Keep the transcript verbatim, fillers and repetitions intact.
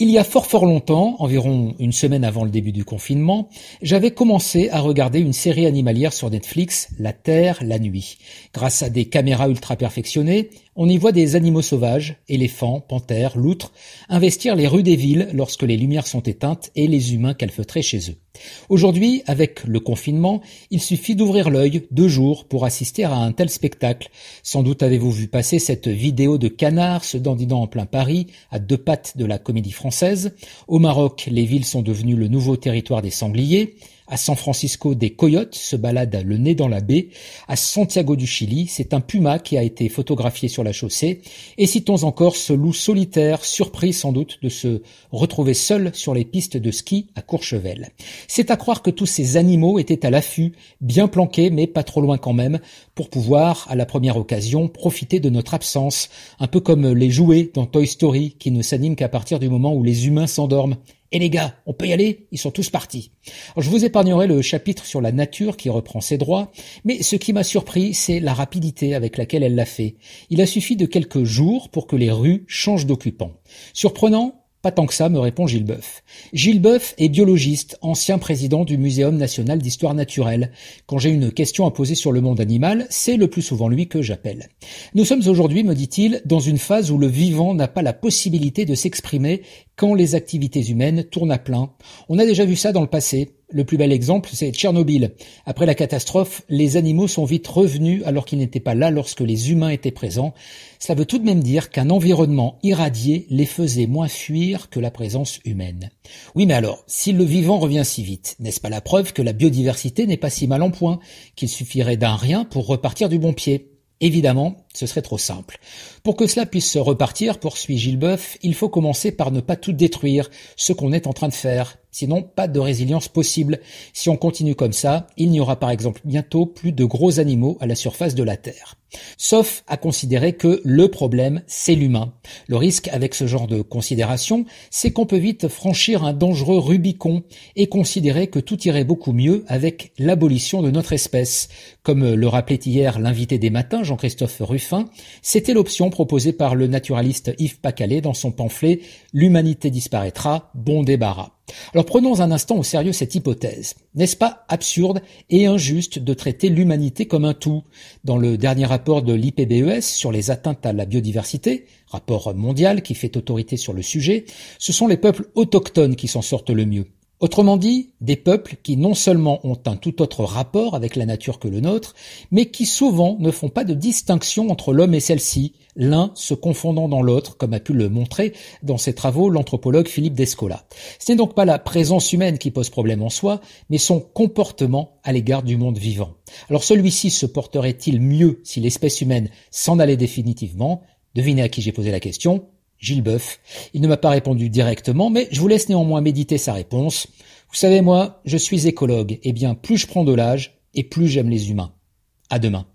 Il y a fort fort longtemps, environ une semaine avant le début du confinement, j'avais commencé à regarder une série animalière sur Netflix, La Terre, la nuit. Grâce à des caméras ultra perfectionnées, on y voit des animaux sauvages, éléphants, panthères, loutres, investir les rues des villes lorsque les lumières sont éteintes et les humains calfeutrer chez eux. Aujourd'hui, avec le confinement, il suffit d'ouvrir l'œil deux jours pour assister à un tel spectacle. Sans doute avez-vous vu passer cette vidéo de canards se dandinant en plein Paris, à deux pattes de la comédie française. Au Maroc, les villes sont devenues le nouveau territoire des sangliers. À San Francisco, des coyotes se baladent le nez dans la baie. À Santiago du Chili, c'est un puma qui a été photographié sur la chaussée. Et citons encore ce loup solitaire, surpris sans doute de se retrouver seul sur les pistes de ski à Courchevel. C'est à croire que tous ces animaux étaient à l'affût, bien planqués mais pas trop loin quand même, pour pouvoir, à la première occasion, profiter de notre absence, un peu comme les jouets dans Toy Story qui ne s'animent qu'à partir du moment où les humains s'endorment. Et les gars, on peut y aller? Ils sont tous partis. Alors, je vous épargnerai le chapitre sur la nature qui reprend ses droits, mais ce qui m'a surpris, c'est la rapidité avec laquelle elle l'a fait. Il a suffi de quelques jours pour que les rues changent d'occupants. Surprenant? Pas tant que ça, me répond Gilles Boeuf. Gilles Boeuf est biologiste, ancien président du Muséum national d'histoire naturelle. Quand j'ai une question à poser sur le monde animal, c'est le plus souvent lui que j'appelle. Nous sommes aujourd'hui, me dit-il, dans une phase où le vivant n'a pas la possibilité de s'exprimer quand les activités humaines tournent à plein. On a déjà vu ça dans le passé. Le plus bel exemple, c'est Tchernobyl. Après la catastrophe, les animaux sont vite revenus alors qu'ils n'étaient pas là lorsque les humains étaient présents. Cela veut tout de même dire qu'un environnement irradié les faisait moins fuir que la présence humaine. Oui, mais alors, si le vivant revient si vite, n'est-ce pas la preuve que la biodiversité n'est pas si mal en point, qu'il suffirait d'un rien pour repartir du bon pied? Évidemment, ce serait trop simple. Pour que cela puisse se repartir, poursuit Gilles Boeuf, il faut commencer par ne pas tout détruire, ce qu'on est en train de faire. Sinon, pas de résilience possible. Si on continue comme ça, il n'y aura par exemple bientôt plus de gros animaux à la surface de la Terre. Sauf à considérer que le problème, c'est l'humain. Le risque avec ce genre de considération, c'est qu'on peut vite franchir un dangereux Rubicon et considérer que tout irait beaucoup mieux avec l'abolition de notre espèce. Comme le rappelait hier l'invité des matins, Jean-Christophe Ruffin, c'était l'option proposée par le naturaliste Yves Pacalet dans son pamphlet « L'humanité disparaîtra, bon débarras ». Alors prenons un instant au sérieux cette hypothèse. N'est-ce pas absurde et injuste de traiter l'humanité comme un tout? Dans le dernier rapport de l'I P B E S sur les atteintes à la biodiversité, rapport mondial qui fait autorité sur le sujet, ce sont les peuples autochtones qui s'en sortent le mieux. Autrement dit, des peuples qui non seulement ont un tout autre rapport avec la nature que le nôtre, mais qui souvent ne font pas de distinction entre l'homme et celle-ci, l'un se confondant dans l'autre, comme a pu le montrer dans ses travaux l'anthropologue Philippe Descola. Ce n'est donc pas la présence humaine qui pose problème en soi, mais son comportement à l'égard du monde vivant. Alors celui-ci se porterait-il mieux si l'espèce humaine s'en allait définitivement? Devinez à qui j'ai posé la question. Gilles Boeuf. Il ne m'a pas répondu directement, mais je vous laisse néanmoins méditer sa réponse. Vous savez, moi, je suis écologue. Eh bien, plus je prends de l'âge, et plus j'aime les humains. À demain.